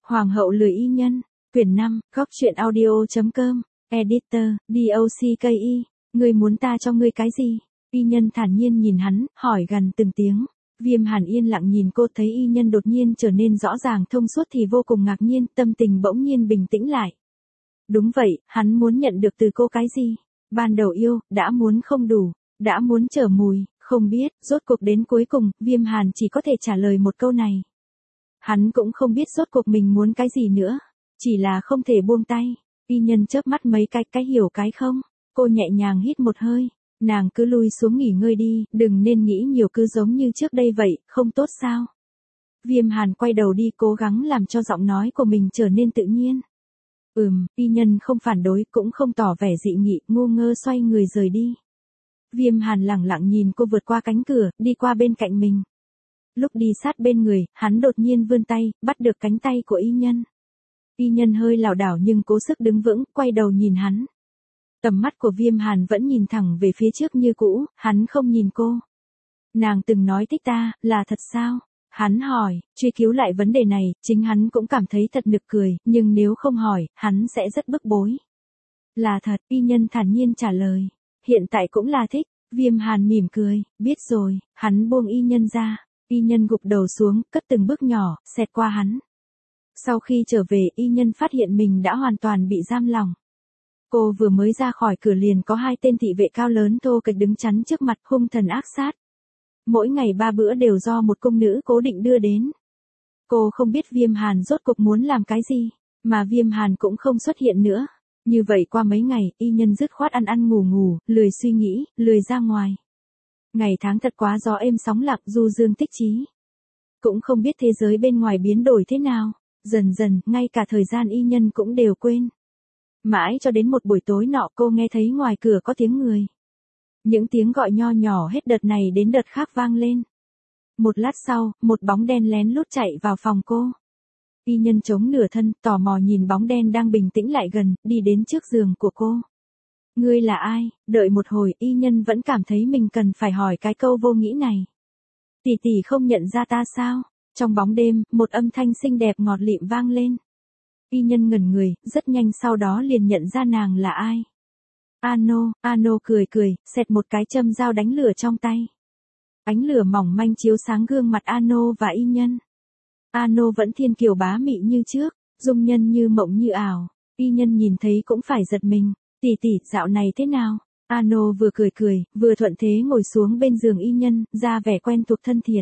Hoàng hậu lười y nhân, quyển 5, góc truyện audio.com, editor, DOCKI, ngươi muốn ta cho ngươi cái gì? Y nhân thản nhiên nhìn hắn, hỏi gần từng tiếng. Viêm Hàn yên lặng nhìn cô, thấy y nhân đột nhiên trở nên rõ ràng thông suốt thì vô cùng ngạc nhiên, tâm tình bỗng nhiên bình tĩnh lại. Đúng vậy, hắn muốn nhận được từ cô cái gì? Ban đầu yêu, đã muốn không đủ, đã muốn trở mùi, không biết, rốt cuộc đến cuối cùng, Viêm Hàn chỉ có thể trả lời một câu này. Hắn cũng không biết rốt cuộc mình muốn cái gì nữa, chỉ là không thể buông tay. Y nhân chớp mắt mấy cái hiểu cái không? Cô nhẹ nhàng hít một hơi, nàng cứ lui xuống nghỉ ngơi đi, đừng nên nghĩ nhiều, cứ giống như trước đây vậy, không tốt sao? Viêm Hàn quay đầu đi, cố gắng làm cho giọng nói của mình trở nên tự nhiên. Y nhân không phản đối, cũng không tỏ vẻ dị nghị, ngu ngơ xoay người rời đi. Viêm Hàn lẳng lặng nhìn cô vượt qua cánh cửa, đi qua bên cạnh mình. Lúc đi sát bên người, hắn đột nhiên vươn tay, bắt được cánh tay của y nhân. Y nhân hơi lảo đảo nhưng cố sức đứng vững, quay đầu nhìn hắn. Tầm mắt của Viêm Hàn vẫn nhìn thẳng về phía trước như cũ, hắn không nhìn cô. Nàng từng nói thích ta, là thật sao? Hắn hỏi, truy cứu lại vấn đề này, chính hắn cũng cảm thấy thật nực cười, nhưng nếu không hỏi, hắn sẽ rất bức bối. Là thật, y nhân thản nhiên trả lời. Hiện tại cũng là thích. Viêm Hàn mỉm cười, biết rồi, hắn buông y nhân ra. Y nhân gục đầu xuống, cất từng bước nhỏ, xẹt qua hắn. Sau khi trở về, y nhân phát hiện mình đã hoàn toàn bị giam lỏng. Cô vừa mới ra khỏi cửa liền có 2 tên thị vệ cao lớn thô kệch đứng chắn trước mặt, hung thần ác sát. Mỗi ngày 3 bữa đều do một cung nữ cố định đưa đến. Cô không biết Viêm Hàn rốt cuộc muốn làm cái gì, mà Viêm Hàn cũng không xuất hiện nữa. Như vậy qua mấy ngày, y nhân dứt khoát ăn ngủ, lười suy nghĩ, lười ra ngoài. Ngày tháng thật quá gió êm sóng lặng, du dương tích chí. Cũng không biết thế giới bên ngoài biến đổi thế nào, dần dần, ngay cả thời gian y nhân cũng đều quên. Mãi cho đến một buổi tối nọ cô nghe thấy ngoài cửa có tiếng người. Những tiếng gọi nho nhỏ hết đợt này đến đợt khác vang lên. Một lát sau, một bóng đen lén lút chạy vào phòng cô. Y nhân chống nửa thân, tò mò nhìn bóng đen đang bình tĩnh lại gần, đi đến trước giường của cô. Ngươi là ai? Đợi một hồi, y nhân vẫn cảm thấy mình cần phải hỏi cái câu vô nghĩa này. Tỷ tỷ không nhận ra ta sao? Trong bóng đêm, một âm thanh xinh đẹp ngọt lịm vang lên. Y nhân ngẩn người, rất nhanh sau đó liền nhận ra nàng là ai. Ano cười, xẹt một cái châm dao đánh lửa trong tay. Ánh lửa mỏng manh chiếu sáng gương mặt Ano và y nhân. Ano vẫn thiên kiều bá mị như trước, dung nhân như mộng như ảo. Y nhân nhìn thấy cũng phải giật mình. Tỷ, dạo này thế nào? Ano vừa cười, vừa thuận thế ngồi xuống bên giường y nhân, ra vẻ quen thuộc thân thiện.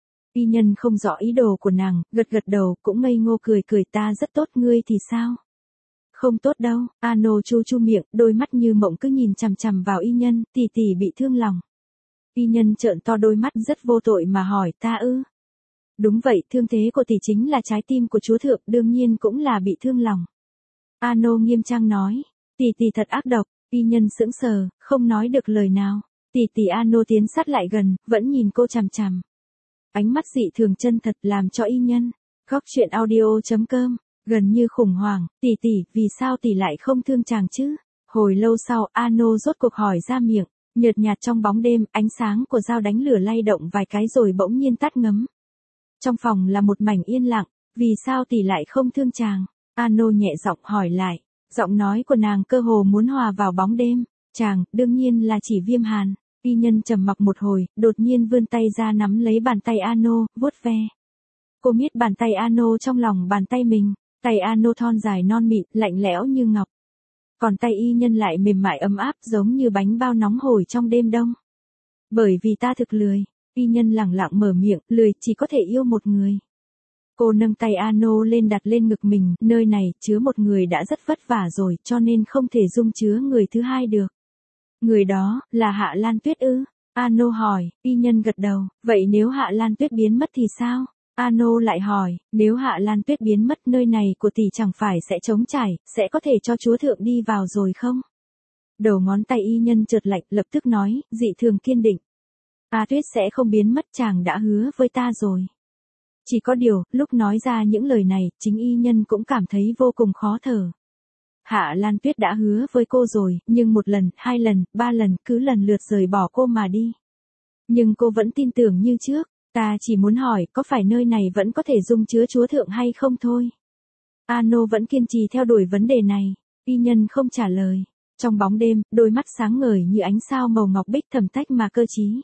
Y nhân không rõ ý đồ của nàng, gật đầu, cũng ngây ngô cười, ta rất tốt, ngươi thì sao? Không tốt đâu. Ano chu miệng, đôi mắt như mộng cứ nhìn chằm vào y nhân, tỷ bị thương lòng. Y nhân trợn to đôi mắt rất vô tội mà hỏi, ta ư? Đúng vậy, thương thế của tỷ chính là trái tim của chúa thượng, đương nhiên cũng là bị thương lòng. Ano nghiêm trang nói, tỷ thật ác độc. Y nhân sững sờ, không nói được lời nào. Tỷ Ano tiến sát lại gần, vẫn nhìn cô chằm. Ánh mắt dị thường chân thật làm cho y nhân. Góc truyện audio.com, gần như khủng hoảng, tỷ, vì sao tỷ lại không thương chàng chứ? Hồi lâu sau, Ano rốt cuộc hỏi ra miệng, nhợt nhạt trong bóng đêm, ánh sáng của dao đánh lửa lay động vài cái rồi bỗng nhiên tắt ngấm. Trong phòng là một mảnh yên lặng, vì sao tỷ lại không thương chàng? Ano nhẹ giọng hỏi lại, giọng nói của nàng cơ hồ muốn hòa vào bóng đêm. Chàng, đương nhiên là chỉ Viêm Hàn. Y nhân trầm mặc một hồi, đột nhiên vươn tay ra nắm lấy bàn tay Ano, vuốt ve. Cô miết bàn tay Ano trong lòng bàn tay mình, tay Ano thon dài non mịn, lạnh lẽo như ngọc. Còn tay y nhân lại mềm mại ấm áp giống như bánh bao nóng hổi trong đêm đông. Bởi vì ta thực lười, y nhân lẳng lặng mở miệng, lười chỉ có thể yêu một người. Cô nâng tay Ano lên đặt lên ngực mình, nơi này chứa một người đã rất vất vả rồi, cho nên không thể dung chứa người thứ hai được. Người đó, là Hạ Lan Tuyết ư? Ano hỏi, y nhân gật đầu, vậy nếu Hạ Lan Tuyết biến mất thì sao? Ano lại hỏi, nếu Hạ Lan Tuyết biến mất nơi này của tỷ chẳng phải sẽ trống trải, sẽ có thể cho chúa thượng đi vào rồi không? Đầu ngón tay y nhân chợt lạnh, lập tức nói, dị thường kiên định. Tuyết sẽ không biến mất, chàng đã hứa với ta rồi. Chỉ có điều, lúc nói ra những lời này, chính y nhân cũng cảm thấy vô cùng khó thở. Hạ Lan Tuyết đã hứa với cô rồi, nhưng 1 lần, 2 lần, 3 lần, cứ lần lượt rời bỏ cô mà đi. Nhưng cô vẫn tin tưởng như trước, ta chỉ muốn hỏi có phải nơi này vẫn có thể dung chứa chúa thượng hay không thôi. Ano vẫn kiên trì theo đuổi vấn đề này. Y nhân không trả lời. Trong bóng đêm, đôi mắt sáng ngời như ánh sao màu ngọc bích thầm tách mà cơ trí.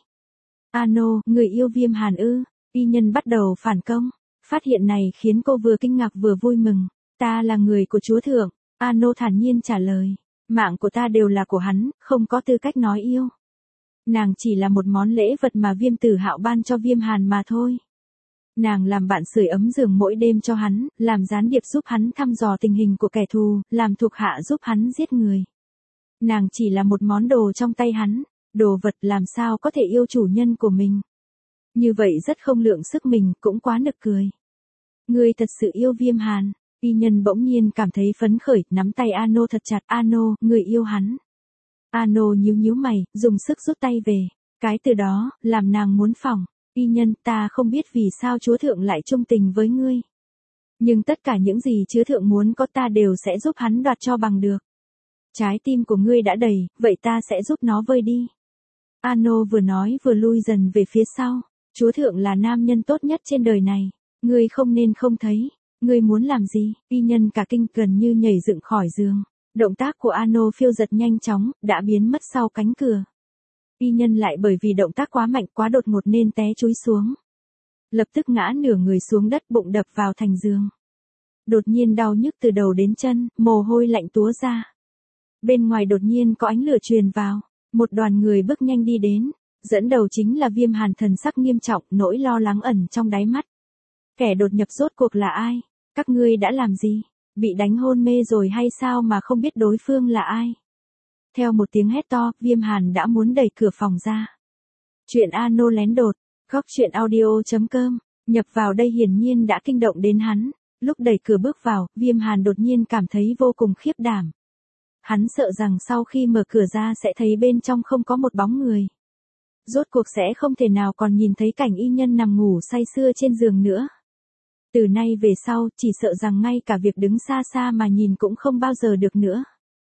Ano, người yêu Viêm Hàn ư? Y nhân bắt đầu phản công. Phát hiện này khiến cô vừa kinh ngạc vừa vui mừng. Ta là người của chúa thượng. Ano thản nhiên trả lời. Mạng của ta đều là của hắn, không có tư cách nói yêu. Nàng chỉ là một món lễ vật mà Viêm Tử Hạo ban cho Viêm Hàn mà thôi. Nàng làm bạn sưởi ấm giường mỗi đêm cho hắn, làm gián điệp giúp hắn thăm dò tình hình của kẻ thù, làm thuộc hạ giúp hắn giết người. Nàng chỉ là một món đồ trong tay hắn, đồ vật làm sao có thể yêu chủ nhân của mình. Như vậy rất không lượng sức mình, cũng quá nực cười. Ngươi thật sự yêu Viêm Hàn. Y nhân bỗng nhiên cảm thấy phấn khởi, nắm tay Ano thật chặt. Ano, người yêu hắn. Ano nhíu nhíu mày, dùng sức rút tay về. Cái từ đó, làm nàng muốn phỏng. Y nhân, ta không biết vì sao chúa thượng lại trung tình với ngươi. Nhưng tất cả những gì chúa thượng muốn có ta đều sẽ giúp hắn đoạt cho bằng được. Trái tim của ngươi đã đầy, vậy ta sẽ giúp nó vơi đi. Ano vừa nói vừa lui dần về phía sau. Chúa thượng là nam nhân tốt nhất trên đời này. Ngươi không nên không thấy. Ngươi muốn làm gì? Y nhân cả kinh gần như nhảy dựng khỏi giường. Động tác của Ano phiêu giật nhanh chóng, đã biến mất sau cánh cửa. Y nhân lại bởi vì động tác quá mạnh quá đột ngột nên té chúi xuống. Lập tức ngã nửa người xuống đất, bụng đập vào thành giường. Đột nhiên đau nhức từ đầu đến chân, mồ hôi lạnh túa ra. Bên ngoài đột nhiên có ánh lửa truyền vào. Một đoàn người bước nhanh đi đến. Dẫn đầu chính là Viêm Hàn, thần sắc nghiêm trọng, nỗi lo lắng ẩn trong đáy mắt. Kẻ đột nhập rốt cuộc là ai? Các ngươi đã làm gì? Bị đánh hôn mê rồi hay sao mà không biết đối phương là ai? Theo một tiếng hét to, Viêm Hàn đã muốn đẩy cửa phòng ra. Chuyện Ano lén đột, góc chuyện audio.com, nhập vào đây hiển nhiên đã kinh động đến hắn. Lúc đẩy cửa bước vào, Viêm Hàn đột nhiên cảm thấy vô cùng khiếp đảm. Hắn sợ rằng sau khi mở cửa ra sẽ thấy bên trong không có một bóng người. Rốt cuộc sẽ không thể nào còn nhìn thấy cảnh y nhân nằm ngủ say sưa trên giường nữa. Từ nay về sau, chỉ sợ rằng ngay cả việc đứng xa xa mà nhìn cũng không bao giờ được nữa.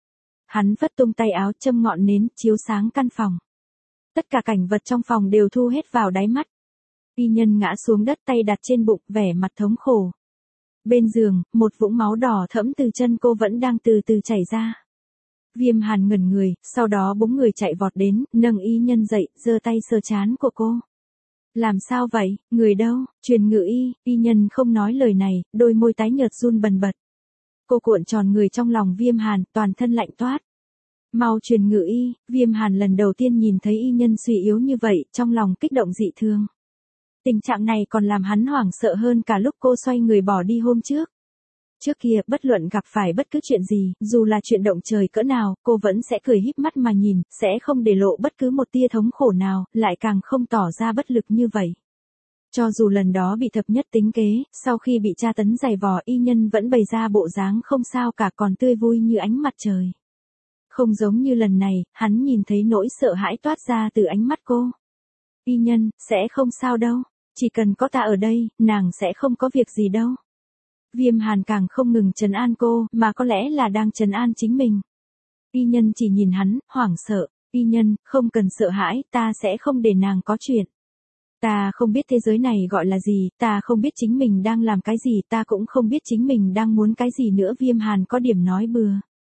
Hắn vất tung tay áo, châm ngọn nến, chiếu sáng căn phòng. Tất cả cảnh vật trong phòng đều thu hết vào đáy mắt. Y nhân ngã xuống đất, tay đặt trên bụng, vẻ mặt thống khổ. Bên giường, một vũng máu đỏ thẫm từ chân cô vẫn đang từ từ chảy ra. Viêm Hàn ngẩn người, sau đó búng người chạy vọt đến, nâng y nhân dậy, giơ tay sờ trán của cô. Làm sao vậy, người đâu? Truyền ngự y nhân không nói lời này, đôi môi tái nhợt run bần bật. Cô cuộn tròn người trong lòng Viêm Hàn, toàn thân lạnh toát. Mau truyền ngự y. Viêm Hàn lần đầu tiên nhìn thấy y nhân suy yếu như vậy, trong lòng kích động dị thường. Tình trạng này còn làm hắn hoảng sợ hơn cả lúc cô xoay người bỏ đi hôm trước. Trước kia, bất luận gặp phải bất cứ chuyện gì, dù là chuyện động trời cỡ nào, cô vẫn sẽ cười híp mắt mà nhìn, sẽ không để lộ bất cứ một tia thống khổ nào, lại càng không tỏ ra bất lực như vậy. Cho dù lần đó bị thập nhất tính kế, sau khi bị tra tấn dày vò, y nhân vẫn bày ra bộ dáng không sao cả, còn tươi vui như ánh mặt trời. Không giống như lần này, hắn nhìn thấy nỗi sợ hãi toát ra từ ánh mắt cô. Y nhân, sẽ không sao đâu, chỉ cần có ta ở đây, nàng sẽ không có việc gì đâu. Viêm Hàn càng không ngừng trấn an cô, mà có lẽ là đang trấn an chính mình. Y nhân chỉ nhìn hắn, hoảng sợ. Y nhân, không cần sợ hãi, ta sẽ không để nàng có chuyện. Ta không biết thế giới này gọi là gì, ta không biết chính mình đang làm cái gì, ta cũng không biết chính mình đang muốn cái gì nữa. Viêm Hàn có điểm nói bừa.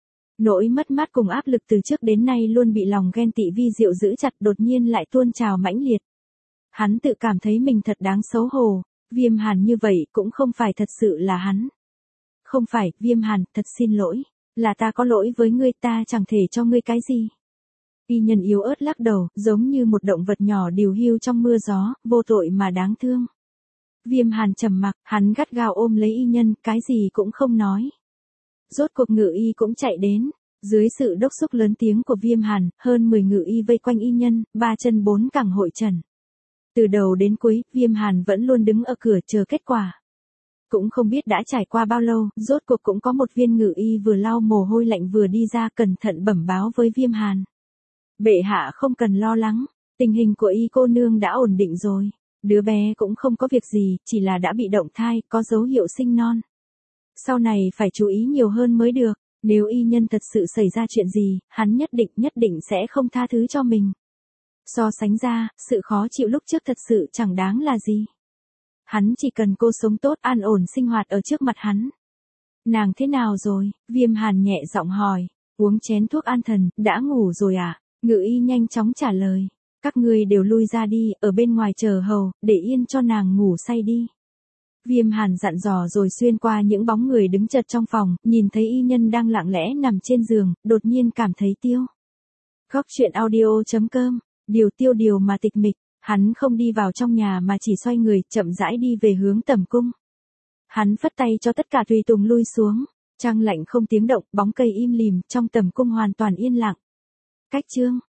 Nỗi mất mát cùng áp lực từ trước đến nay luôn bị lòng ghen tị vi diệu giữ chặt, đột nhiên lại tuôn trào mãnh liệt. Hắn tự cảm thấy mình thật đáng xấu hổ. Viêm Hàn như vậy cũng không phải thật sự là hắn. Không phải, Viêm Hàn, thật xin lỗi. Là ta có lỗi với ngươi, ta chẳng thể cho ngươi cái gì. Y nhân yếu ớt lắc đầu, giống như một động vật nhỏ điều hiu trong mưa gió, vô tội mà đáng thương. Viêm Hàn trầm mặc, hắn gắt gao ôm lấy y nhân, cái gì cũng không nói. Rốt cuộc ngự y cũng chạy đến. Dưới sự đốc thúc lớn tiếng của Viêm Hàn, hơn 10 ngự y vây quanh y nhân, 3 chân 4 cẳng hội trần. Từ đầu đến cuối, Viêm Hàn vẫn luôn đứng ở cửa chờ kết quả. Cũng không biết đã trải qua bao lâu, rốt cuộc cũng có một viên ngự y vừa lau mồ hôi lạnh vừa đi ra, cẩn thận bẩm báo với Viêm Hàn. Bệ hạ không cần lo lắng, tình hình của y cô nương đã ổn định rồi. Đứa bé cũng không có việc gì, chỉ là đã bị động thai, có dấu hiệu sinh non. Sau này phải chú ý nhiều hơn mới được, nếu y nhân thật sự xảy ra chuyện gì, hắn nhất định sẽ không tha thứ cho mình. So sánh ra, sự khó chịu lúc trước thật sự chẳng đáng là gì. Hắn chỉ cần cô sống tốt, an ổn sinh hoạt ở trước mặt hắn. Nàng thế nào rồi? Viêm Hàn nhẹ giọng hỏi. Uống chén thuốc an thần, đã ngủ rồi à? Ngự y nhanh chóng trả lời. Các ngươi đều lui ra đi, ở bên ngoài chờ hầu, để yên cho nàng ngủ say đi. Viêm Hàn dặn dò rồi xuyên qua những bóng người đứng chật trong phòng, nhìn thấy y nhân đang lặng lẽ nằm trên giường, đột nhiên cảm thấy tiêu. Góc chuyện audio.com, điều mà tịch mịch, hắn không đi vào trong nhà mà chỉ xoay người, chậm rãi đi về hướng tẩm cung. Hắn phất tay cho tất cả tùy tùng lui xuống, trăng lạnh không tiếng động, bóng cây im lìm, trong tẩm cung hoàn toàn yên lặng. Cách chương